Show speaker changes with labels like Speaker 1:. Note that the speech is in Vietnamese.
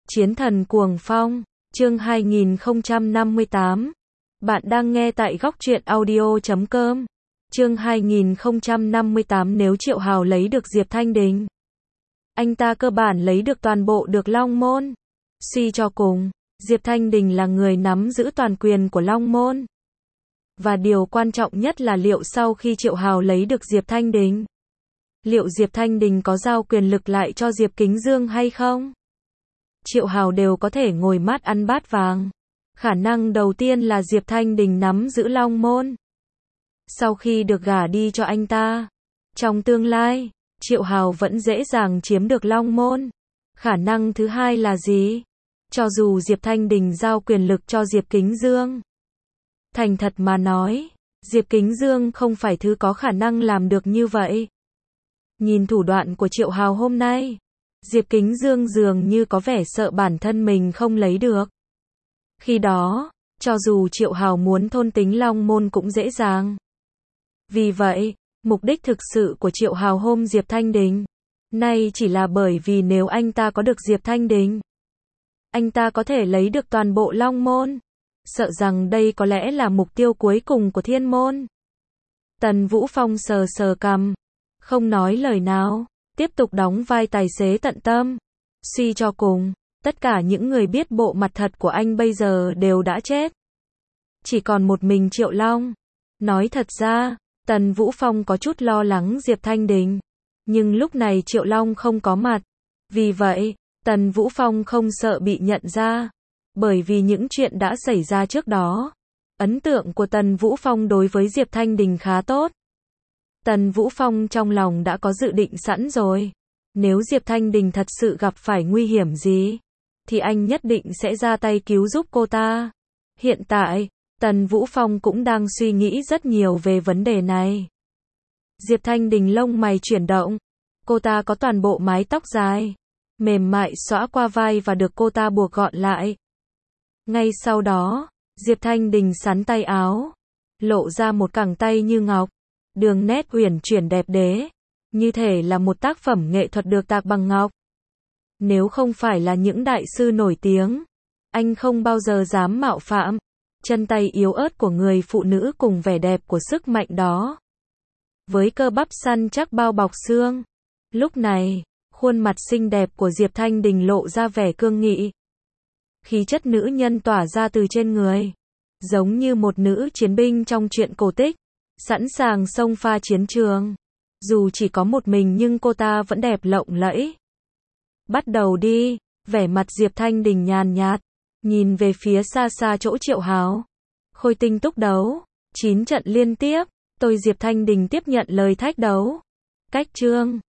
Speaker 1: Chiến thần cuồng phong, chương 2058. Bạn đang nghe tại góc truyện audio.com. Chương 2058. Nếu Triệu Hào lấy được Diệp Thanh Đình, anh ta cơ bản lấy được toàn bộ được Long Môn. Suy cho cùng, Diệp Thanh Đình là người nắm giữ toàn quyền của Long Môn. Và điều quan trọng nhất là liệu sau khi Triệu Hào lấy được Diệp Thanh Đình, liệu Diệp Thanh Đình có giao quyền lực lại cho Diệp Kính Dương hay không? Triệu Hào đều có thể ngồi mát ăn bát vàng. Khả năng đầu tiên là Diệp Thanh Đình nắm giữ Long Môn. Sau khi được gả đi cho anh ta, trong tương lai, Triệu Hào vẫn dễ dàng chiếm được Long Môn. Khả năng thứ hai là gì? Cho dù Diệp Thanh Đình giao quyền lực cho Diệp Kính Dương, thành thật mà nói, Diệp Kính Dương không phải thứ có khả năng làm được như vậy. Nhìn thủ đoạn của Triệu Hào hôm nay, Diệp Kính Dương dường như có vẻ sợ bản thân mình không lấy được. Khi đó, cho dù Triệu Hào muốn thôn tính Long Môn cũng dễ dàng. Vì vậy, mục đích thực sự của Triệu Hào hôm Diệp Thanh Đình nay chỉ là bởi vì nếu anh ta có được Diệp Thanh Đình, anh ta có thể lấy được toàn bộ Long Môn. Sợ rằng đây có lẽ là mục tiêu cuối cùng của Thiên Môn. Tần Vũ Phong sờ sờ cằm, không nói lời nào, tiếp tục đóng vai tài xế tận tâm. Suy cho cùng, tất cả những người biết bộ mặt thật của anh bây giờ đều đã chết. Chỉ còn một mình Triệu Long. Nói thật ra, Tần Vũ Phong có chút lo lắng Diệp Thanh Đình. Nhưng lúc này Triệu Long không có mặt. Vì vậy, Tần Vũ Phong không sợ bị nhận ra. Bởi vì những chuyện đã xảy ra trước đó, ấn tượng của Tần Vũ Phong đối với Diệp Thanh Đình khá tốt. Tần Vũ Phong trong lòng đã có dự định sẵn rồi. Nếu Diệp Thanh Đình thật sự gặp phải nguy hiểm gì, thì anh nhất định sẽ ra tay cứu giúp cô ta. Hiện tại, Tần Vũ Phong cũng đang suy nghĩ rất nhiều về vấn đề này. Diệp Thanh Đình lông mày chuyển động. Cô ta có toàn bộ mái tóc dài, mềm mại xõa qua vai và được cô ta buộc gọn lại. Ngay sau đó, Diệp Thanh Đình xắn tay áo, lộ ra một cẳng tay như ngọc, đường nét uyển chuyển đẹp đẽ, như thể là một tác phẩm nghệ thuật được tạc bằng ngọc. Nếu không phải là những đại sư nổi tiếng, anh không bao giờ dám mạo phạm chân tay yếu ớt của người phụ nữ cùng vẻ đẹp của sức mạnh đó. Với cơ bắp săn chắc bao bọc xương, lúc này, khuôn mặt xinh đẹp của Diệp Thanh Đình lộ ra vẻ cương nghị. Khí chất nữ nhân tỏa ra từ trên người, giống như một nữ chiến binh trong truyện cổ tích, sẵn sàng xông pha chiến trường. Dù chỉ có một mình nhưng cô ta vẫn đẹp lộng lẫy. Bắt đầu đi, vẻ mặt Diệp Thanh Đình nhàn nhạt, nhìn về phía xa xa chỗ Triệu Hào. Khôi tinh túc đấu, 9 trận liên tiếp, tôi Diệp Thanh Đình tiếp nhận lời thách đấu. Cách chương